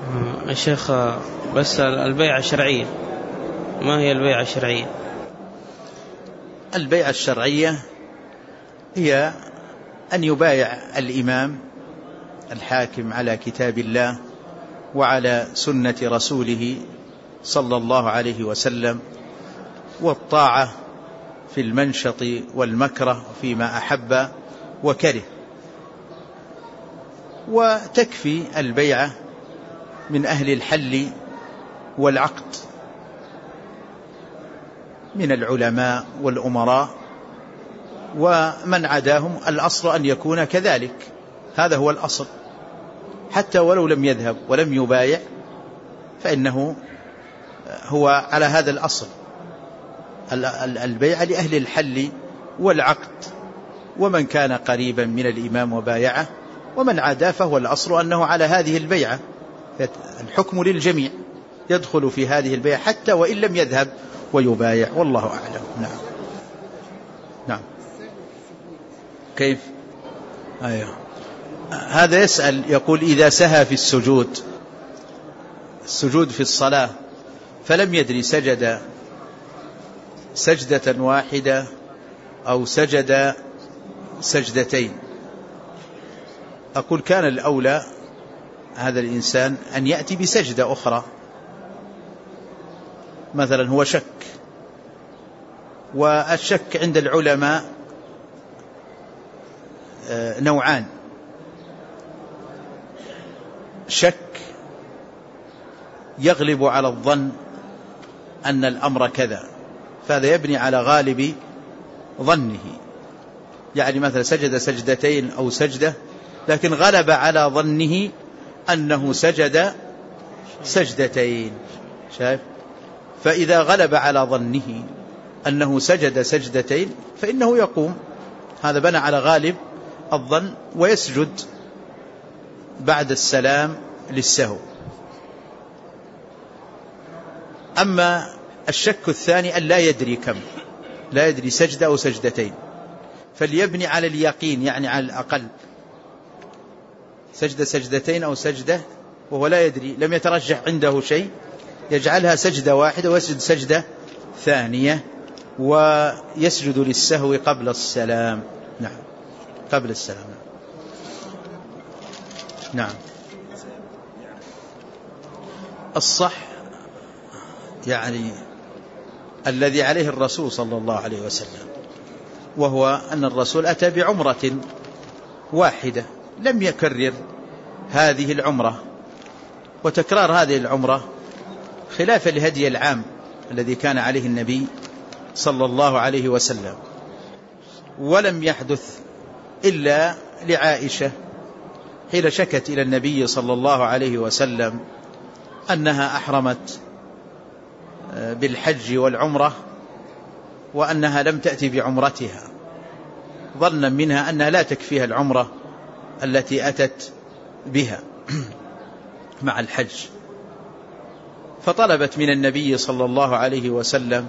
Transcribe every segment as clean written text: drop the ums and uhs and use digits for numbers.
يا شيخ، بس البيعة الشرعية، ما هي البيعة الشرعية؟ البيعة الشرعية هي أن يبايع الإمام الحاكم على كتاب الله وعلى سنة رسوله صلى الله عليه وسلم، والطاعة في المنشط والمكره فيما أحب وكره. وتكفي البيعة من أهل الحل والعقد من العلماء والأمراء، ومن عداهم الأصل أن يكون كذلك، هذا هو الأصل، حتى ولو لم يذهب ولم يبايع فإنه هو على هذا الأصل. البيع لأهل الحل والعقد، ومن كان قريبا من الإمام وبايعه، ومن عدا فهو الأصل أنه على هذه البيعة. الحكم للجميع يدخل في هذه البيعة حتى وإن لم يذهب ويبايع، والله أعلم. نعم. كيف؟ أيوه. هذا يسأل يقول: إذا سهى في السجود في الصلاة فلم يدري سجد سجدة واحدة أو سجد سجدتين، أقول كان الأولى هذا الإنسان أن يأتي بسجدة أخرى. مثلا هو شك، والشك عند العلماء نوعان: شك يغلب على الظن أن الأمر كذا، فهذا يبني على غالب ظنه، يعني مثلا سجد سجدتين أو سجدة لكن غلب على ظنه أنه سجد سجدتين، شايف؟ فإذا غلب على ظنه أنه سجد سجدتين فإنه يقوم، هذا بنى على غالب الظن، ويسجد بعد السلام للسهو. أما الشك الثاني أن لا يدري كم، لا يدري سجدة أو سجدتين، فليبني على اليقين، يعني على الأقل سجد سجدتين أو سجدة وهو لا يدري، لم يترجح عنده شيء، يجعلها سجدة واحدة ويسجد سجدة ثانية، ويسجد للسهو قبل السلام. نعم، قبل السلام. نعم. الصح يعني الذي عليه الرسول صلى الله عليه وسلم، وهو أن الرسول أتى بعمرة واحدة، لم يكرر هذه العمرة، وتكرار هذه العمرة خلافا لهدي العام الذي كان عليه النبي صلى الله عليه وسلم. ولم يحدث إلا لعائشة حين شكت إلى النبي صلى الله عليه وسلم أنها أحرمت بالحج والعمرة وأنها لم تأتي بعمرتها، ظنا منها أنها لا تكفيها العمرة التي أتت بها مع الحج، فطلبت من النبي صلى الله عليه وسلم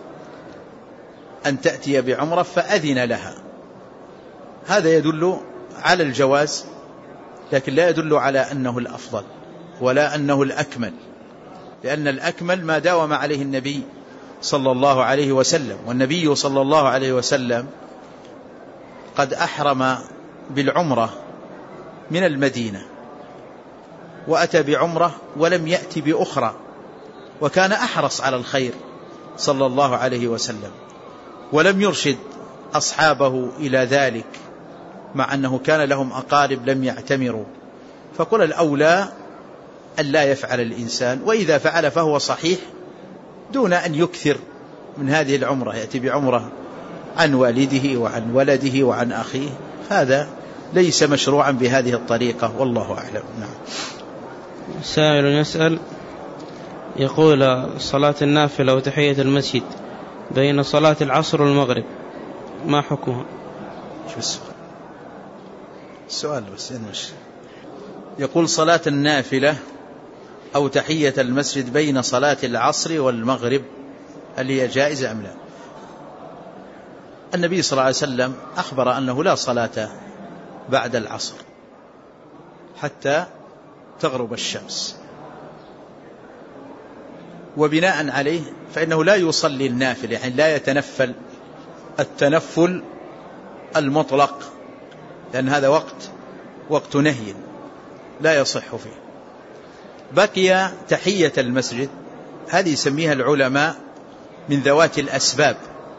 أن تأتي بعمرة فأذن لها. هذا يدل على الجواز، لكن لا يدل على أنه الأفضل ولا أنه الأكمل، لأن الأكمل ما داوم عليه النبي صلى الله عليه وسلم، والنبي صلى الله عليه وسلم قد أحرم بالعمرة من المدينة وأتى بعمرة ولم يأتي بأخرى، وكان أحرص على الخير صلى الله عليه وسلم، ولم يرشد أصحابه إلى ذلك، مع أنه كان لهم أقارب لم يعتمروا. فقل الأولى أن لا يفعل الإنسان، وإذا فعل فهو صحيح دون أن يكثر من هذه العمرة، يأتي بعمرة عن والده وعن ولده وعن أخيه، هذا ليس مشروعا بهذه الطريقة، والله أعلم. نعم. سائل يسأل يقول: صلاة النافلة وتحية المسجد بين صلاة العصر والمغرب ما حكمها؟ شو السؤال بس يقول: صلاة النافلة أو تحية المسجد بين صلاة العصر والمغرب هل هي جائزة أم لا؟ النبي صلى الله عليه وسلم أخبر أنه لا صلاة بعد العصر حتى تغرب الشمس، وبناء عليه فإنه لا يصلي النافل، يعني لا يتنفل التنفل المطلق، لأن هذا وقت نهي لا يصح فيه. بقي تحية المسجد، هذه يسميها العلماء من ذوات الأسباب،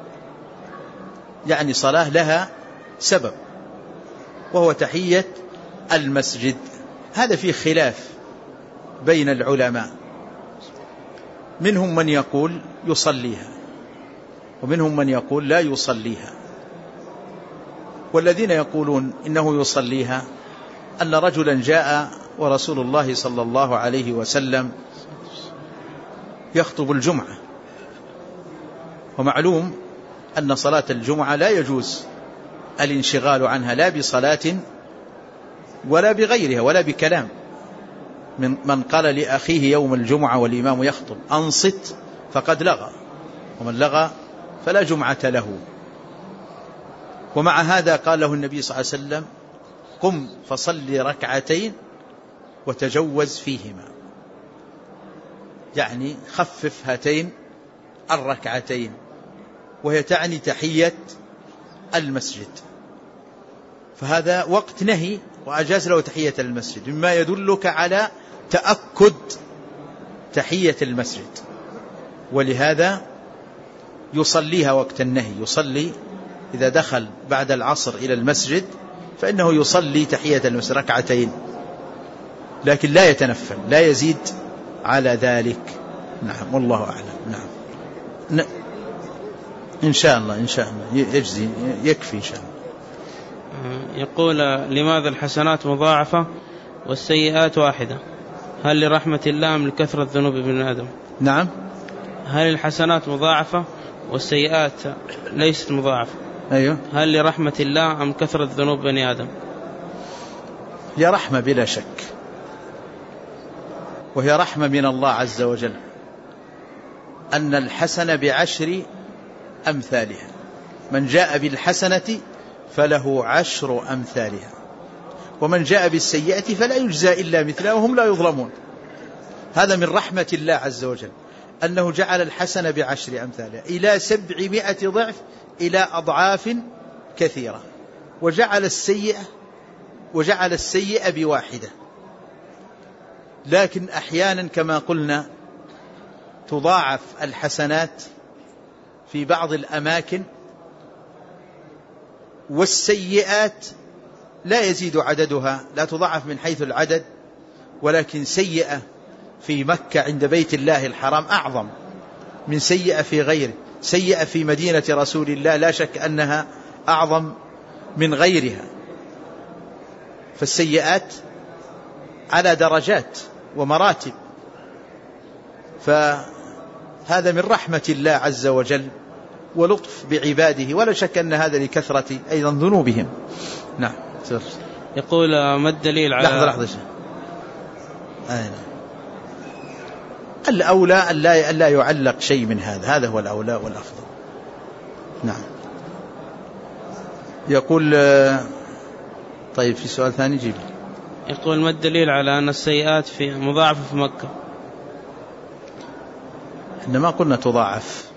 يعني صلاة لها سبب وهو تحية المسجد. هذا فيه خلاف بين العلماء، منهم من يقول يصليها ومنهم من يقول لا يصليها. والذين يقولون إنه يصليها أن رجلا جاء ورسول الله صلى الله عليه وسلم يخطب الجمعة، ومعلوم أن صلاة الجمعة لا يجوز الانشغال عنها لا بصلاة ولا بغيرها ولا بكلام. من قال لأخيه يوم الجمعة والإمام يخطب أنصت فقد لغى، ومن لغى فلا جمعة له. ومع هذا قال له النبي صلى الله عليه وسلم قم فصلي ركعتين وتجوز فيهما، يعني خفف هاتين الركعتين، وهي تعني تحية المسجد. فهذا وقت نهي وأجاز له تحية المسجد، مما يدلك على تأكد تحية المسجد. ولهذا يصليها وقت النهي، يصلي إذا دخل بعد العصر إلى المسجد فإنه يصلي تحية المسجد ركعتين، لكن لا يتنفل، لا يزيد على ذلك. نعم والله أعلم. نعم إن شاء الله يجزي، يكفي إن شاء الله. يقول لماذا الحسنات مضاعفة والسيئات واحدة؟ هل لرحمة الله أم لكثرة ذنوب ابن آدم؟ نعم، هل الحسنات مضاعفة والسيئات ليست مضاعفة؟ أيوه. هل لرحمة الله أم كثرة ذنوب بني آدم؟ هي رحمة بلا شك، وهي رحمة من الله عز وجل، أن الحسنة بعشر أمثالها، من جاء بالحسنة فله 10 أمثالها، ومن جاء بالسيئة فلا يجزى إلا مثلها وهم لا يظلمون. هذا من رحمة الله عز وجل، أنه جعل الحسنة ب10 أمثالها إلى 700 ضعف، إلى أضعاف كثيرة، وجعل السيئة ب1. لكن أحيانا كما قلنا تضاعف الحسنات في بعض الأماكن، والسيئات لا يزيد عددها، لا تضاعف من حيث العدد، ولكن سيئة في مكة عند بيت الله الحرام أعظم من سيئة في غيره. سيئة في مدينة رسول الله لا شك أنها أعظم من غيرها. فالسيئات على درجات ومراتب، فهذا من رحمة الله عز وجل ولطف بعباده، ولا شك أن هذا لكثرة أيضا ذنوبهم. نعم. يقول ما الدليل على لحظة الأولى أن لا يعلق شيء من هذا هو الأولى والأفضل. نعم. يقول طيب في سؤال ثاني جيب. يقول ما الدليل على أن السيئات في مضاعفة في مكة؟ إحنا ما قلنا تضاعف،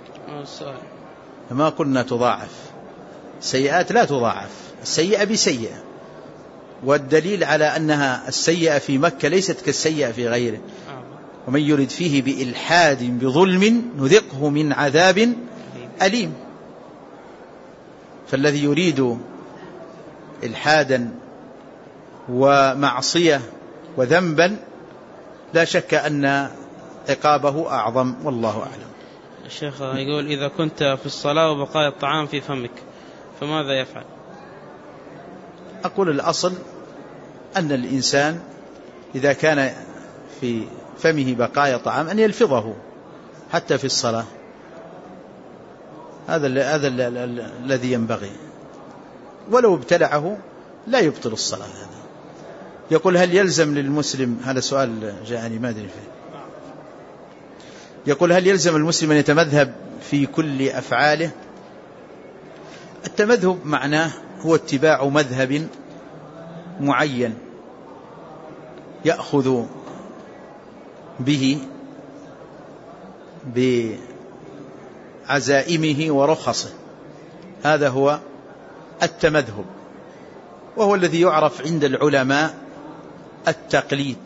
ما قلنا تضاعف، السيئات لا تضاعف، السيئة بسيئة. والدليل على أنها السيئة في مكة ليست كالسيئة في غيره. ومن يرد فيه بإلحاد بظلم نذقه من عذاب أليم. فالذي يريد إلحادا ومعصية وذنبا لا شك أن عقابه أعظم، والله أعلم. الشيخ يقول إذا كنت في الصلاة وبقايا الطعام في فمك فماذا يفعل؟ أقول الأصل أن الإنسان إذا كان في فمه بقايا طعام أن يلفظه حتى في الصلاة، هذا الذي ينبغي، ولو ابتلعه لا يبطل الصلاة. هذا يقول هل يلزم للمسلم، هذا سؤال جاءني ما أدري فيه، يقول هل يلزم المسلم أن يتمذهب في كل أفعاله؟ التمذهب معناه هو اتباع مذهب معين يأخذ به بعزائمه ورخصه. هذا هو التمذهب، وهو الذي يعرف عند العلماء التقليد.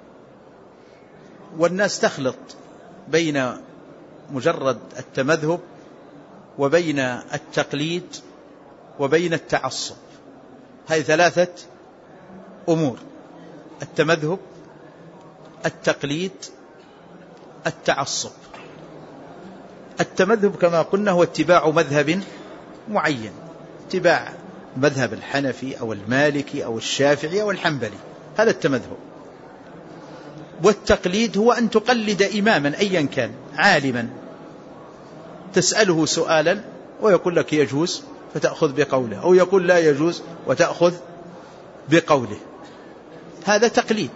والناس تخلط بين مجرد التمذهب وبين التقليد وبين التعصب. هذه ثلاثة أمور: التمذهب، التقليد، التعصب. التمذهب كما قلنا هو اتباع مذهب معين، اتباع مذهب الحنفي أو المالكي أو الشافعي أو الحنبلي، هذا التمذهب. والتقليد هو أن تقلد إماما أيا كان، عالما تسأله سؤالا ويقول لك يجوز فتأخذ بقوله، أو يقول لا يجوز وتأخذ بقوله. هذا تقليد،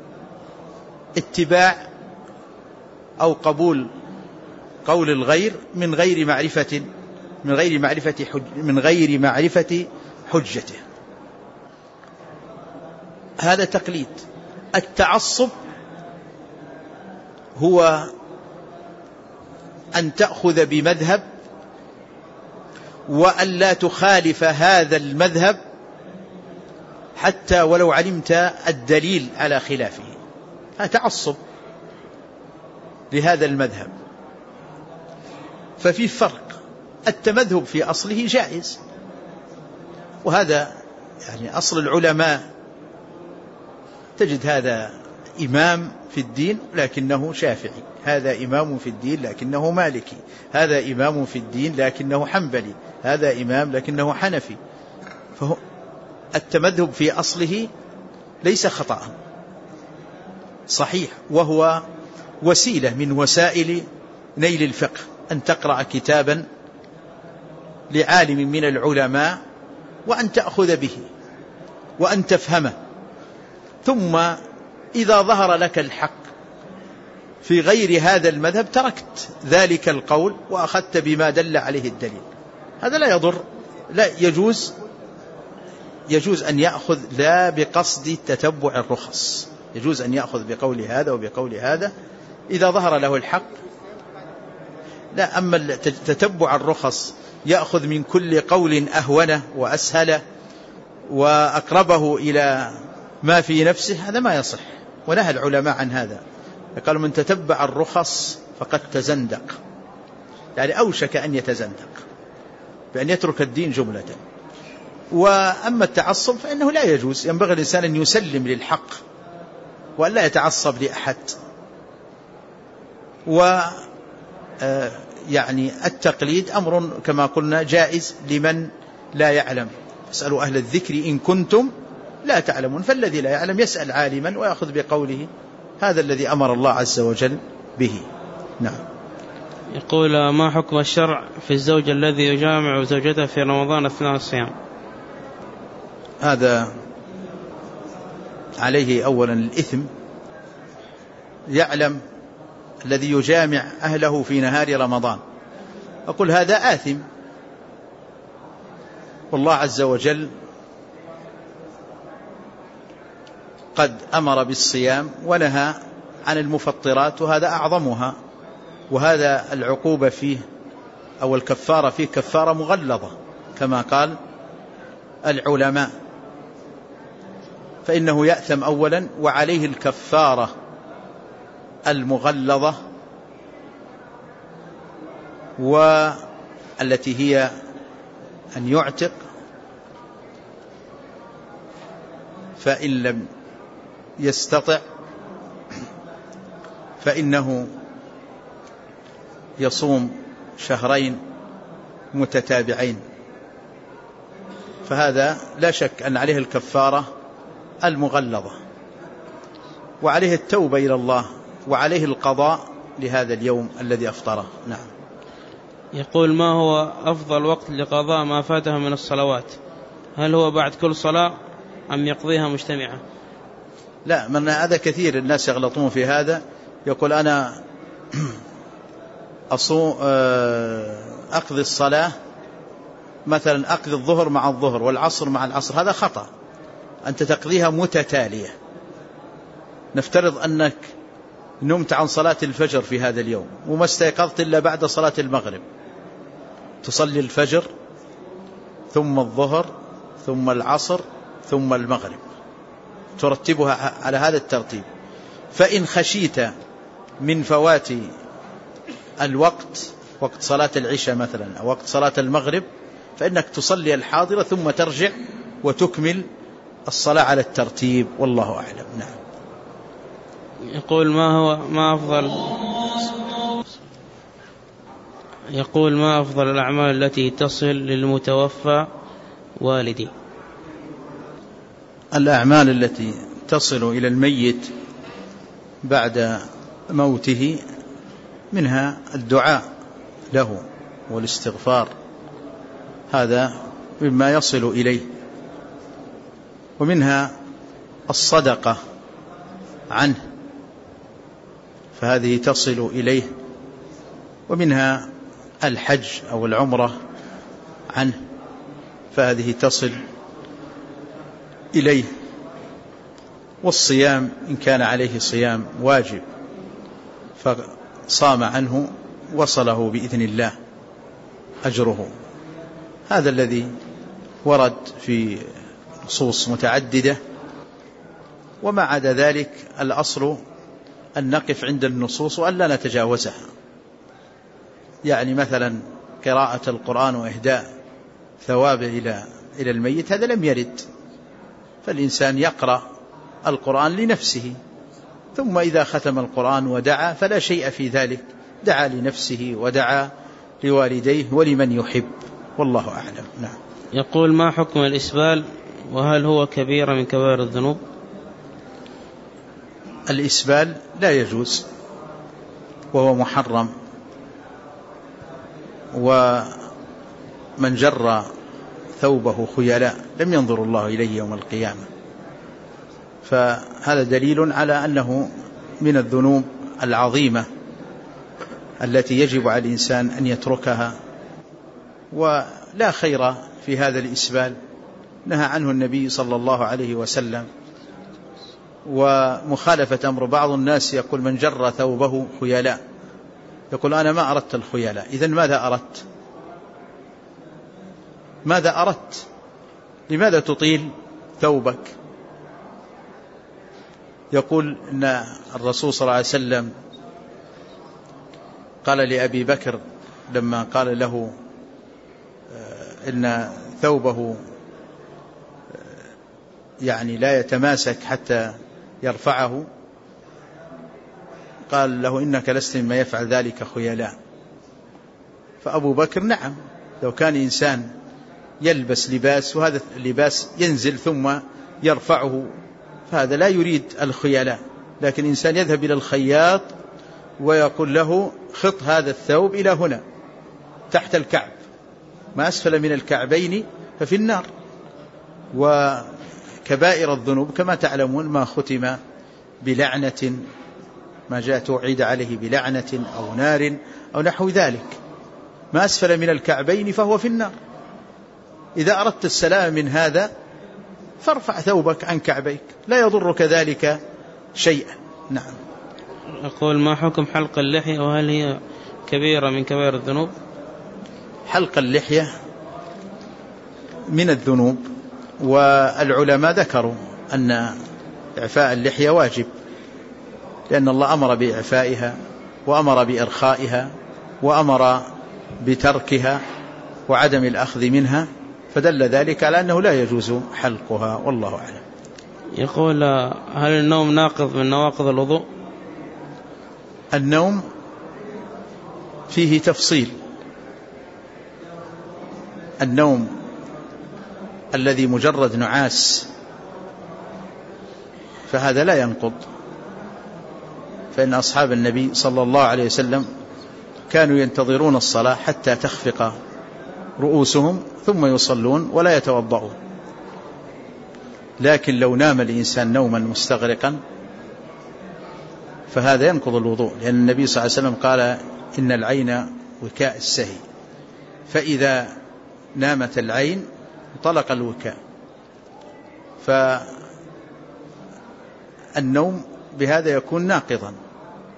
اتباع أو قبول قول الغير من غير معرفة حجته. هذا تقليد. التعصب هو أن تأخذ بمذهب وأن لا تخالف هذا المذهب حتى ولو علمت الدليل على خلافه. هذا تعصب لهذا المذهب. ففي فرق. التمذهب في أصله جائز، وهذا يعني أصل العلماء. تجد هذا إمام في الدين لكنه شافعي، هذا إمام في الدين لكنه مالكي، هذا إمام في الدين لكنه حنبلي، هذا إمام لكنه حنفي. فهو التمذهب في أصله ليس خطأ، صحيح، وهو وسيلة من وسائل نيل الفقه. أن تقرأ كتابا لعالم من العلماء وأن تأخذ به وأن تفهمه، ثم إذا ظهر لك الحق في غير هذا المذهب تركت ذلك القول وأخذت بما دل عليه الدليل. هذا لا يضر، لا يجوز أن يأخذ لا بقصد تتبع الرخص، يجوز أن يأخذ بقول هذا وبقول هذا إذا ظهر له الحق. لا، أما تتبع الرخص يأخذ من كل قول أهونه وأسهله وأقربه إلى ما في نفسه، هذا ما يصح، ونهى العلماء عن هذا. قالوا من تتبع الرخص فقد تزندق، يعني أوشك أن يتزندق بأن يترك الدين جملة. وأما التعصب فإنه لا يجوز، ينبغي الإنسان أن يسلم للحق وأن لا يتعصب لأحد. يعني التقليد أمر كما قلنا جائز لمن لا يعلم، اسألوا أهل الذكر إن كنتم لا تعلمون. فالذي لا يعلم يسأل عالما ويأخذ بقوله، هذا الذي أمر الله عز وجل به. نعم. يقول: ما حكم الشرع في الزوج الذي يجامع زوجته في رمضان أثناء الصيام؟ هذا عليه أولا الإثم. يعلم الذي يجامع أهله في نهار رمضان، أقول هذا آثم، والله عز وجل قد أمر بالصيام ونهى عن المفطرات، وهذا أعظمها. وهذا العقوبة فيه أو الكفارة فيه كفارة مغلظة كما قال العلماء، فإنه يأثم أولا، وعليه الكفارة المغلظة والتي هي أن يعتق، فإن لم يستطع فإنه يصوم شهرين متتابعين. فهذا لا شك أن عليه الكفارة المغلظة، وعليه التوبة إلى الله، وعليه القضاء لهذا اليوم الذي أفطره. نعم. يقول: ما هو أفضل وقت لقضاء ما فاته من الصلوات؟ هل هو بعد كل صلاة أم يقضيها مجتمعة؟ لا، من هذا كثير الناس يغلطون في هذا. يقول أنا أقضي الصلاة مثلا، أقضي الظهر مع الظهر والعصر مع العصر، هذا خطأ. أنت تقضيها متتالية. نفترض أنك نمت عن صلاة الفجر في هذا اليوم وما استيقظت إلا بعد صلاة المغرب، تصلي الفجر ثم الظهر ثم العصر ثم المغرب، ترتبها على هذا الترتيب. فإن خشيت من فوات الوقت، وقت صلاة العشاء مثلا أو وقت صلاة المغرب، فإنك تصلي الحاضرة ثم ترجع وتكمل الصلاة على الترتيب، والله أعلم. نعم. يقول ما أفضل الأعمال التي تصل للمتوفى والدي؟ الأعمال التي تصل إلى الميت بعد موته منها الدعاء له والاستغفار، هذا مما يصل إليه، ومنها الصدقة عنه فهذه تصل إليه، ومنها الحج أو العمرة عنه فهذه تصل إليه، والصيام إن كان عليه صيام واجب فصام عنه وصله بإذن الله أجره. هذا الذي ورد في نصوص متعددة، وما عدا ذلك الأصل أن نقف عند النصوص وأن لا نتجاوزها. يعني مثلا قراءة القرآن وإهداء ثوابه إلى الميت هذا لم يرد، فالإنسان يقرأ القرآن لنفسه، ثم إذا ختم القرآن ودعا فلا شيء في ذلك، دعا لنفسه ودعا لوالديه ولمن يحب، والله أعلم. نعم. يقول ما حكم الإسبال وهل هو كبيرة من كبائر الذنوب؟ الإسبال لا يجوز وهو محرم، ومن جر ثوبه خيلاء لم ينظر الله إليه يوم القيامة، فهذا دليل على أنه من الذنوب العظيمة التي يجب على الإنسان أن يتركها، ولا خير في هذا الإسبال، نهى عنه النبي صلى الله عليه وسلم. ومخالفة أمر بعض الناس يقول من جر ثوبه خيلاء، يقول أنا ما أردت الخيلاء، إذن ماذا أردت؟ ماذا أردت؟ لماذا تطيل ثوبك؟ يقول إن الرسول صلى الله عليه وسلم قال لأبي بكر لما قال له إن ثوبه يعني لا يتماسك حتى يرفعه، قال له إنك لست مما يفعل ذلك خيلاء. فأبو بكر نعم، لو كان إنسان يلبس لباس وهذا اللباس ينزل ثم يرفعه فهذا لا يريد الخيلاء، لكن إنسان يذهب إلى الخياط ويقول له خط هذا الثوب إلى هنا تحت الكعب، ما أسفل من الكعبين ففي النار. وكبائر الذنوب كما تعلمون ما ختم بلعنة، ما جاء توعد عليه بلعنة أو نار أو نحو ذلك، ما أسفل من الكعبين فهو في النار. إذا أردت السلام من هذا فارفع ثوبك عن كعبيك، لا يضرك ذلك شيئا. نعم. أقول ما حكم حلق اللحية وهل هي كبيرة من كبائر الذنوب؟ حلق اللحية من الذنوب، والعلماء ذكروا أن إعفاء اللحية واجب، لأن الله أمر بإعفائها وأمر بإرخائها وأمر بتركها وعدم الأخذ منها، فدل ذلك على أنه لا يجوز حلقها، والله أعلم. يقول هل النوم ناقض من نواقض الوضوء؟ النوم فيه تفصيل، النوم الذي مجرد نعاس فهذا لا ينقض، فإن أصحاب النبي صلى الله عليه وسلم كانوا ينتظرون الصلاة حتى تخفق رؤوسهم ثم يصلون ولا يتوضؤون. لكن لو نام الإنسان نوما مستغرقا فهذا ينقض الوضوء، لأن النبي صلى الله عليه وسلم قال إن العين وكاء السهي، فإذا نامت العين انطلق الوكاء، فالنوم بهذا يكون ناقضا،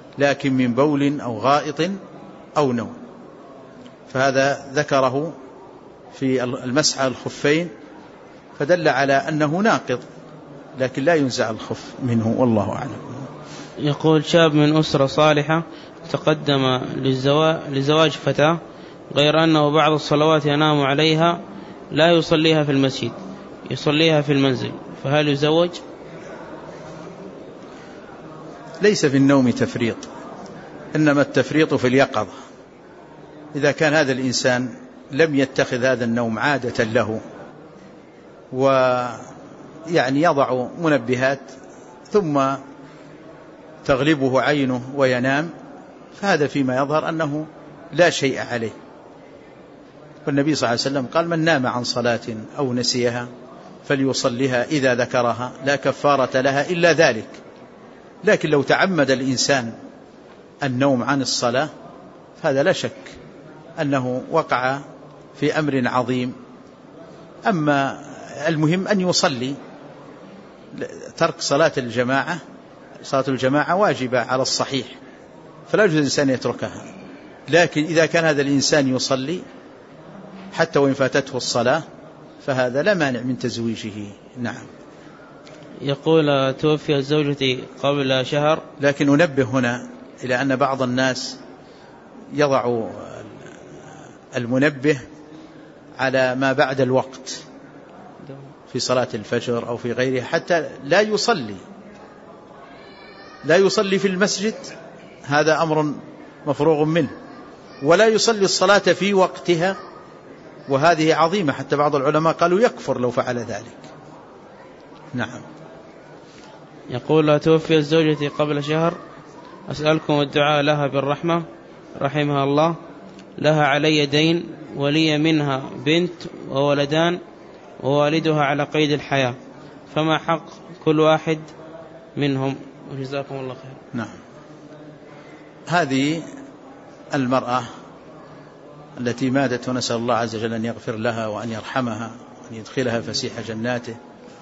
لكن من بول أو غائط أو نوم. فهذا ذكره في المسح على الخفين فدل على أنه ناقض، لكن لا ينزع الخف منه، والله أعلم. يقول شاب من أسرة صالحة تقدم لزواج فتاة، غير أنه بعض الصلوات ينام عليها لا يصليها في المسجد، يصليها في المنزل، فهل يزوج؟ ليس في النوم تفريط، إنما التفريط في اليقظة. إذا كان هذا الإنسان لم يتخذ هذا النوم عادة له، ويعني يضع منبهات ثم تغلبه عينه وينام، فهذا فيما يظهر أنه لا شيء عليه. والنبي صلى الله عليه وسلم قال: من نام عن صلاة أو نسيها فليصليها إذا ذكرها لا كفارة لها إلا ذلك. لكن لو تعمد الإنسان النوم عن الصلاة فهذا لا شك أنه وقع في أمر عظيم. أما المهم أن يصلي. ترك صلاة الجماعة واجبة على الصحيح، فلا يجوز الإنسان يتركها. لكن إذا كان هذا الإنسان يصلي حتى وإن فاتته الصلاة فهذا لا مانع من تزويجه. نعم. يقول توفي زوجتي قبل شهر. لكن أنبه هنا إلى أن بعض الناس يضع المنبه على ما بعد الوقت في صلاة الفجر أو في غيرها حتى لا يصلي في المسجد، هذا أمر مفروغ منه، ولا يصلي الصلاة في وقتها، وهذه عظيمة، حتى بعض العلماء قالوا يكفر لو فعل ذلك. نعم. يقول توفي زوجتي قبل شهر، أسألكم الدعاء لها بالرحمة رحمها الله، لها علي دين ولي منها بنت وولدان ووالدها على قيد الحياة، فما حق كل واحد منهم؟ وجزاكم الله خير. نعم. هذه المرأة التي ماتت ونسأل الله عز وجل أن يغفر لها وأن يرحمها وأن يدخلها فسيح جناته،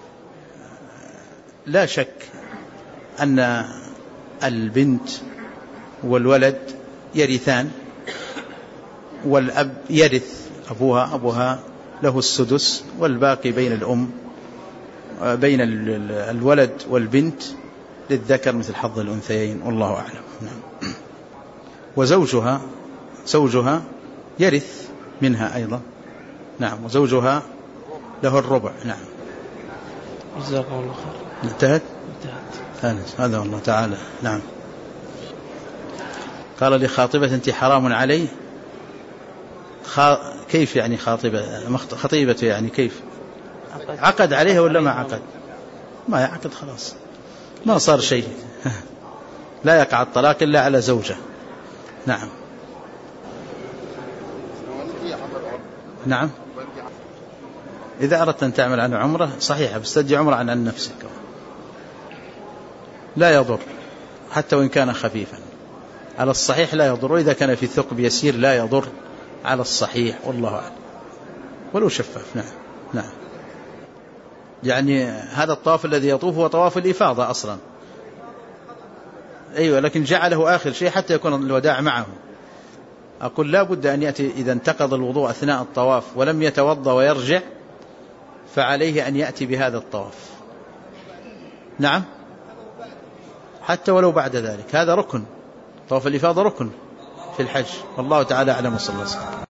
لا شك أن البنت والولد يرثان، والأب يرث أبوها له السدس، والباقي بين الأم بين الولد والبنت للذكر مثل حظ الأنثيين، والله أعلم. نعم. وزوجها يرث منها أيضا. نعم. وزوجها له الربع. نعم. جزاكم الله خير. انتهت. هذا والله تعالى. نعم. قال لي خاطبة أنت حرام علي. كيف يعني خطيبته يعني كيف عقد عليها ولا ما عقد؟ ما يعقد خلاص، ما صار شيء. لا يقع الطلاق إلا على زوجة. نعم. نعم. إذا أردت أن تعمل عن عمره صحيحة، بس تدي عمره عن نفسك، لا يضر حتى وإن كان خفيفا، على الصحيح لا يضر، وإذا كان في ثقب يسير لا يضر على الصحيح، والله أعلم، ولو شفاف. نعم. نعم. يعني هذا الطواف الذي يطوف هو طواف الإفاضة أصلا، أيوة، لكن جعله آخر شيء حتى يكون الوداع معه. أقول لا بد أن يأتي إذا انتقض الوضوء أثناء الطواف ولم يتوضأ ويرجع، فعليه أن يأتي بهذا الطواف. نعم. حتى ولو بعد ذلك، هذا ركن، طواف الإفاضة ركن في الحج، والله تعالى أعلم. صلى الله عليه وسلم.